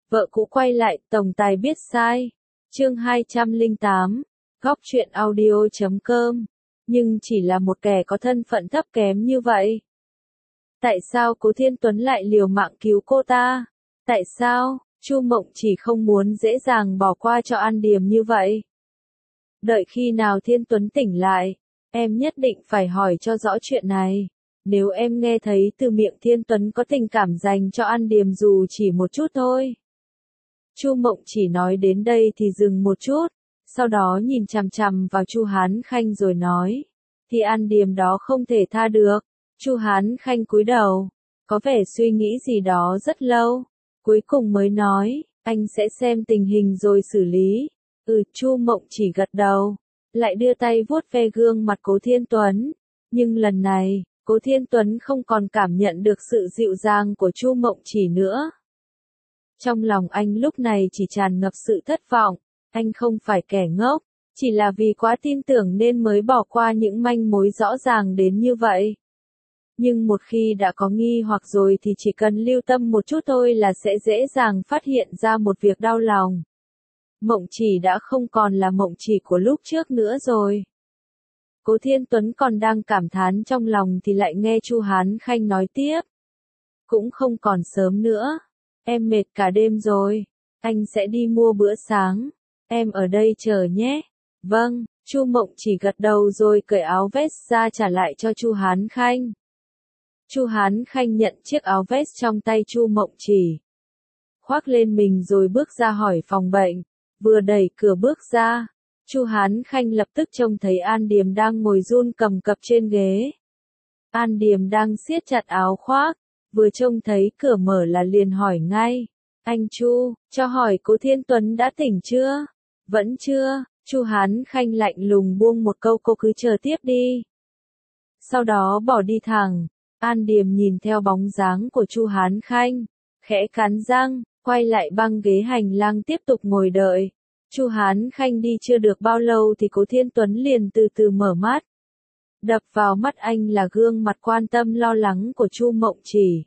Vợ cũ quay lại, tổng tài biết sai. Chương 208, góc truyện audio.com. Nhưng chỉ là một kẻ có thân phận thấp kém như vậy. Tại sao Cố Thiên Tuấn lại liều mạng cứu cô ta? Tại sao, Chu Mộng chỉ không muốn dễ dàng bỏ qua cho An Điềm như vậy? Đợi khi nào Thiên Tuấn tỉnh lại, em nhất định phải hỏi cho rõ chuyện này. Nếu em nghe thấy từ miệng Thiên Tuấn có tình cảm dành cho An Điềm dù chỉ một chút thôi. Chu Mộng chỉ nói đến đây thì dừng một chút, sau đó nhìn chằm chằm vào Chu Hán Khanh rồi nói, thì An Điềm đó không thể tha được. Chu Hán Khanh cúi đầu, có vẻ suy nghĩ gì đó rất lâu, cuối cùng mới nói, anh sẽ xem tình hình rồi xử lý. Chu Mộng chỉ gật đầu, lại đưa tay vuốt ve gương mặt Cố Thiên Tuấn, nhưng lần này, Cố Thiên Tuấn không còn cảm nhận được sự dịu dàng của Chu Mộng chỉ nữa. Trong lòng anh lúc này chỉ tràn ngập sự thất vọng, anh không phải kẻ ngốc, chỉ là vì quá tin tưởng nên mới bỏ qua những manh mối rõ ràng đến như vậy. Nhưng một khi đã có nghi hoặc rồi thì chỉ cần lưu tâm một chút thôi là sẽ dễ dàng phát hiện ra một việc đau lòng. Mộng chỉ đã không còn là mộng chỉ của lúc trước nữa rồi. Cố Thiên Tuấn còn đang cảm thán trong lòng thì lại nghe Chu Hán Khanh nói tiếp. Cũng không còn sớm nữa. Em mệt cả đêm rồi. Anh sẽ đi mua bữa sáng. Em ở đây chờ nhé. Vâng, Chu Mộng chỉ gật đầu rồi cởi áo vest ra trả lại cho Chu Hán Khanh. Chu Hán Khanh nhận chiếc áo vest trong tay Chu Mộng chỉ. Khoác lên mình rồi bước ra khỏi phòng bệnh. Vừa đẩy cửa bước ra, Chu Hán Khanh lập tức trông thấy An Điềm đang ngồi run cầm cập trên ghế. An Điềm đang siết chặt áo khoác, vừa trông thấy cửa mở là liền hỏi ngay. Anh Chu, cho hỏi Cố Thiên Tuấn đã tỉnh chưa? Vẫn chưa, Chu Hán Khanh lạnh lùng buông một câu cô cứ chờ tiếp đi. Sau đó bỏ đi thẳng, An Điềm nhìn theo bóng dáng của Chu Hán Khanh, khẽ cắn răng, quay lại băng ghế hành lang tiếp tục ngồi đợi. Chu Hán Khanh đi chưa được bao lâu thì Cố Thiên Tuấn liền từ từ mở mắt. Đập vào mắt anh là gương mặt quan tâm lo lắng của Chu Mộng chỉ.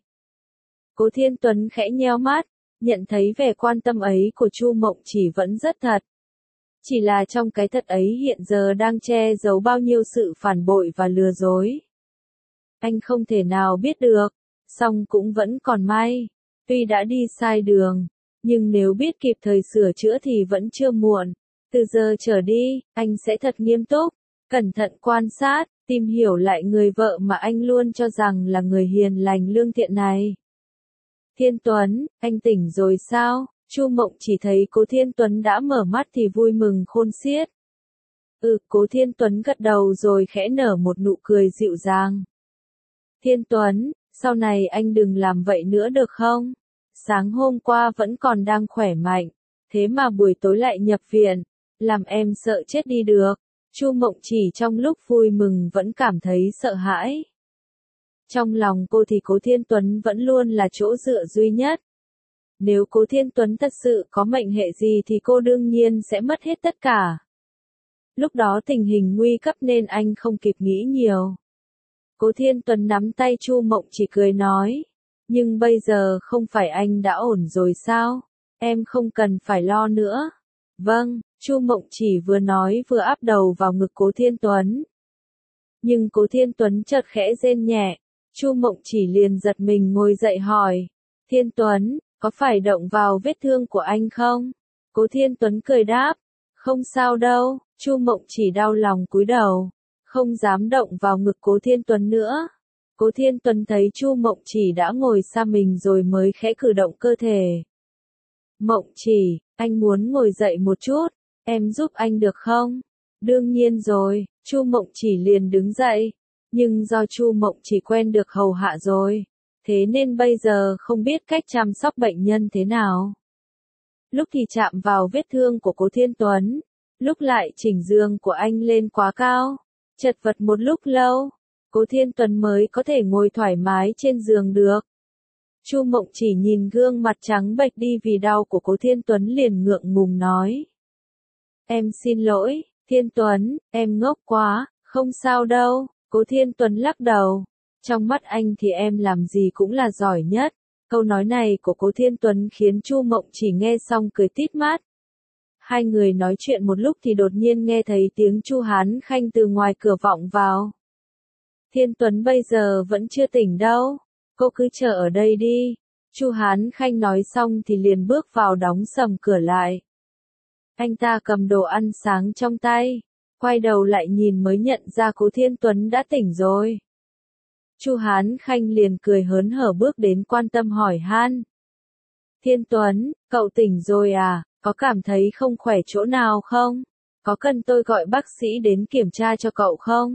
Cố Thiên Tuấn khẽ nheo mắt, nhận thấy vẻ quan tâm ấy của Chu Mộng chỉ vẫn rất thật. Chỉ là trong cái thật ấy hiện giờ đang che giấu bao nhiêu sự phản bội và lừa dối. Anh không thể nào biết được, song cũng vẫn còn may. Tuy đã đi sai đường, nhưng nếu biết kịp thời sửa chữa thì vẫn chưa muộn. Từ giờ trở đi, anh sẽ thật nghiêm túc, cẩn thận quan sát, tìm hiểu lại người vợ mà anh luôn cho rằng là người hiền lành lương thiện này. Thiên Tuấn, anh tỉnh rồi sao? Chu Mộng chỉ thấy Cố Thiên Tuấn đã mở mắt thì vui mừng khôn xiết. Cố Thiên Tuấn gật đầu rồi khẽ nở một nụ cười dịu dàng. Thiên Tuấn, sau này anh đừng làm vậy nữa được không? Sáng hôm qua vẫn còn đang khỏe mạnh, thế mà buổi tối lại nhập viện, làm em sợ chết đi được. Chu Mộng chỉ trong lúc vui mừng vẫn cảm thấy sợ hãi. Trong lòng cô thì Cố Thiên Tuấn vẫn luôn là chỗ dựa duy nhất. Nếu Cố Thiên Tuấn thật sự có mệnh hệ gì thì cô đương nhiên sẽ mất hết tất cả. Lúc đó tình hình nguy cấp nên anh không kịp nghĩ nhiều. Cố Thiên Tuấn nắm tay Chu Mộng chỉ cười nói. Nhưng bây giờ không phải anh đã ổn rồi sao? Em không cần phải lo nữa. Vâng, Chu Mộng chỉ vừa nói vừa áp đầu vào ngực Cố Thiên Tuấn. Nhưng Cố Thiên Tuấn chợt khẽ rên nhẹ. Chu Mộng chỉ liền giật mình ngồi dậy hỏi. Thiên Tuấn, có phải động vào vết thương của anh không? Cố Thiên Tuấn cười đáp. Không sao đâu. Chu Mộng chỉ đau lòng cúi đầu, không dám động vào ngực Cố Thiên Tuấn nữa. Cố Thiên Tuấn thấy Chu Mộng chỉ đã ngồi xa mình rồi mới khẽ cử động cơ thể. Mộng chỉ, anh muốn ngồi dậy một chút, em giúp anh được không? Đương nhiên rồi, Chu Mộng chỉ liền đứng dậy, nhưng do Chu Mộng chỉ quen được hầu hạ rồi, thế nên bây giờ không biết cách chăm sóc bệnh nhân thế nào. Lúc thì chạm vào vết thương của Cố Thiên Tuấn, lúc lại chỉnh giường của anh lên quá cao, chật vật một lúc lâu. Cố Thiên Tuấn mới có thể ngồi thoải mái trên giường được. Chu Mộng chỉ nhìn gương mặt trắng bệch đi vì đau của Cố Thiên Tuấn liền ngượng ngùng nói. Em xin lỗi, Thiên Tuấn, em ngốc quá, không sao đâu. Cố Thiên Tuấn lắc đầu. Trong mắt anh thì em làm gì cũng là giỏi nhất. Câu nói này của Cố Thiên Tuấn khiến Chu Mộng Chỉ nghe xong cười tít mắt. Hai người nói chuyện một lúc thì đột nhiên nghe thấy tiếng Chu Hán Khanh từ ngoài cửa vọng vào. Thiên Tuấn bây giờ vẫn chưa tỉnh đâu, cô cứ chờ ở đây đi. Chu Hán Khanh nói xong thì liền bước vào đóng sầm cửa lại. Anh ta cầm đồ ăn sáng trong tay, quay đầu lại nhìn mới nhận ra Cố Thiên Tuấn đã tỉnh rồi. Chu Hán Khanh liền cười hớn hở bước đến quan tâm hỏi han. Thiên Tuấn, cậu tỉnh rồi à, có cảm thấy không khỏe chỗ nào không? Có cần tôi gọi bác sĩ đến kiểm tra cho cậu không?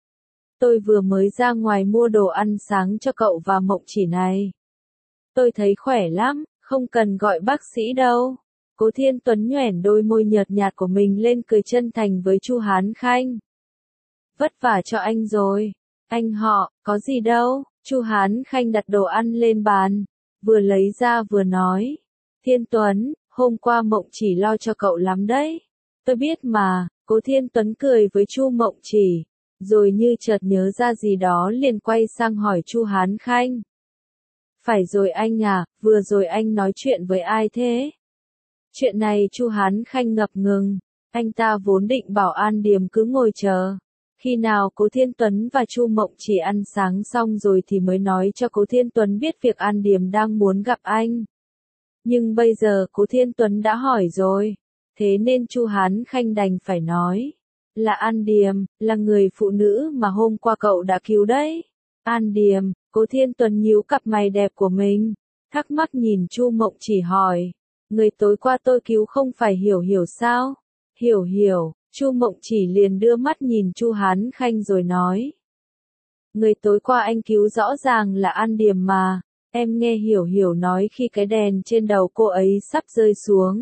Tôi vừa mới ra ngoài mua đồ ăn sáng cho cậu và Mộng Chỉ này. Tôi thấy khỏe lắm, không cần gọi bác sĩ đâu. Cố Thiên Tuấn nhoẻn đôi môi nhợt nhạt của mình lên cười chân thành với Chu Hán Khanh. Vất vả cho anh rồi. Anh họ, có gì đâu. Chu Hán Khanh đặt đồ ăn lên bàn, vừa lấy ra vừa nói. Thiên Tuấn, hôm qua Mộng Chỉ lo cho cậu lắm đấy. Tôi biết mà. Cố Thiên Tuấn cười với Chu Mộng Chỉ, rồi như chợt nhớ ra gì đó liền quay sang hỏi Chu Hán Khanh. Phải rồi anh à, vừa rồi anh nói chuyện với ai thế? Chuyện này Chu Hán Khanh ngập ngừng, anh ta vốn định bảo An Điềm cứ ngồi chờ. Khi nào Cố Thiên Tuấn và Chu Mộng Chỉ ăn sáng xong rồi thì mới nói cho Cố Thiên Tuấn biết việc An Điềm đang muốn gặp anh. Nhưng bây giờ Cố Thiên Tuấn đã hỏi rồi, thế nên Chu Hán Khanh đành phải nói. Là An Điềm, là người phụ nữ mà hôm qua cậu đã cứu đấy. An Điềm, Cố Thiên Tuấn nhíu cặp mày đẹp của mình, thắc mắc nhìn Chu Mộng Chỉ hỏi. Người tối qua tôi cứu không phải Hiểu Hiểu sao? Hiểu Hiểu, Chu Mộng Chỉ liền đưa mắt nhìn Chu Hán Khanh rồi nói. Người tối qua anh cứu rõ ràng là An Điềm mà, em nghe Hiểu Hiểu nói khi cái đèn trên đầu cô ấy sắp rơi xuống.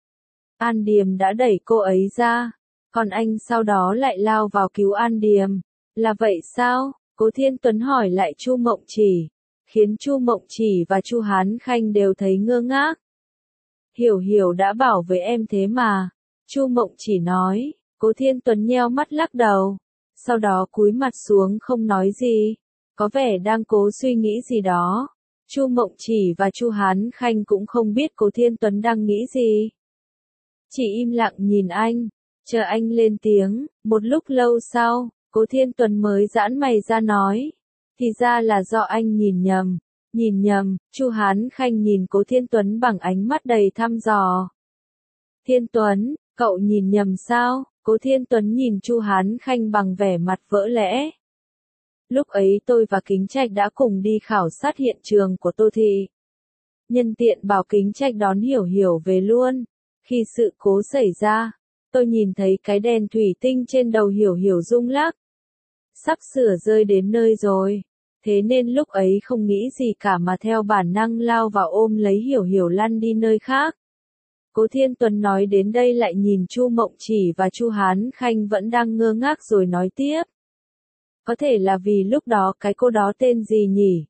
An Điềm đã đẩy cô ấy ra, còn anh sau đó lại lao vào cứu An Điềm. Là vậy sao? Cố Thiên Tuấn hỏi lại Chu Mộng Chỉ, khiến Chu Mộng Chỉ và Chu Hán Khanh đều thấy ngơ ngác. Hiểu Hiểu đã bảo với em thế mà. Chu Mộng Chỉ nói. Cố Thiên Tuấn nheo mắt lắc đầu, sau đó cúi mặt xuống không nói gì, có vẻ đang cố suy nghĩ gì đó. Chu Mộng Chỉ và Chu Hán Khanh cũng không biết Cố Thiên Tuấn đang nghĩ gì. Chỉ im lặng nhìn anh, chờ anh lên tiếng. Một lúc lâu sau, Cố Thiên Tuấn mới giãn mày ra nói. Thì ra là do anh nhìn nhầm. Nhìn nhầm. Chu Hán Khanh nhìn Cố Thiên Tuấn bằng ánh mắt đầy thăm dò. Thiên Tuấn, cậu nhìn nhầm sao? Cố Thiên Tuấn nhìn Chu Hán Khanh bằng vẻ mặt vỡ lẽ. Lúc ấy tôi và Kính Trạch đã cùng đi khảo sát hiện trường của Tô Thị. Nhân tiện bảo Kính Trạch đón Hiểu Hiểu về luôn. Khi sự cố xảy ra, tôi nhìn thấy cái đèn thủy tinh trên đầu Hiểu Hiểu rung lắc. Sắp sửa rơi đến nơi rồi. Thế nên lúc ấy không nghĩ gì cả mà theo bản năng lao vào ôm lấy Hiểu Hiểu lăn đi nơi khác. Cố Thiên Tuấn nói đến đây lại nhìn Chu Mộng Chỉ và Chu Hán Khanh vẫn đang ngơ ngác rồi nói tiếp. Có thể là vì lúc đó cái cô đó tên gì nhỉ?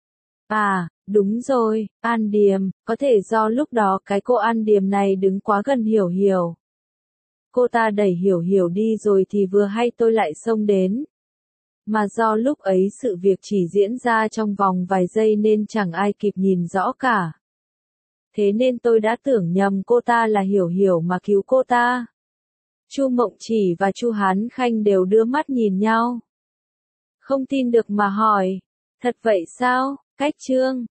À, đúng rồi, An Điềm, có thể do lúc đó cái cô An Điềm này đứng quá gần Hiểu Hiểu. Cô ta đẩy Hiểu Hiểu đi rồi thì vừa hay tôi lại xông đến. Mà do lúc ấy sự việc chỉ diễn ra trong vòng vài giây nên chẳng ai kịp nhìn rõ cả. Thế nên tôi đã tưởng nhầm cô ta là Hiểu Hiểu mà cứu cô ta. Chu Mộng Chỉ và Chu Hán Khanh đều đưa mắt nhìn nhau. Không tin được mà hỏi. Thật vậy sao? Cách chương